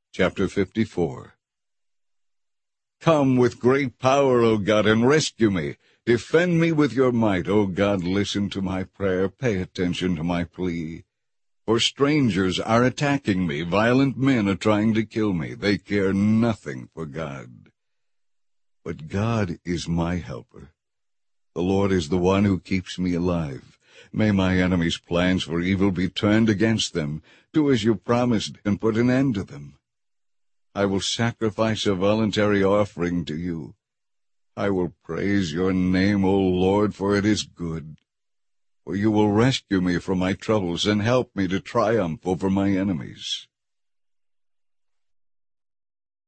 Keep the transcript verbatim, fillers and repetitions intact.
Chapter fifty-four. Come with great power, O God, and rescue me. Defend me with your might, O God. Listen to my prayer. Pay attention to my plea. For strangers are attacking me. Violent men are trying to kill me. They care nothing for God. But God is my helper. The Lord is the one who keeps me alive. May my enemies' plans for evil be turned against them. Do as you promised, and put an end to them. I will sacrifice a voluntary offering to you. I will praise your name, O Lord, for it is good. For you will rescue me from my troubles and help me to triumph over my enemies.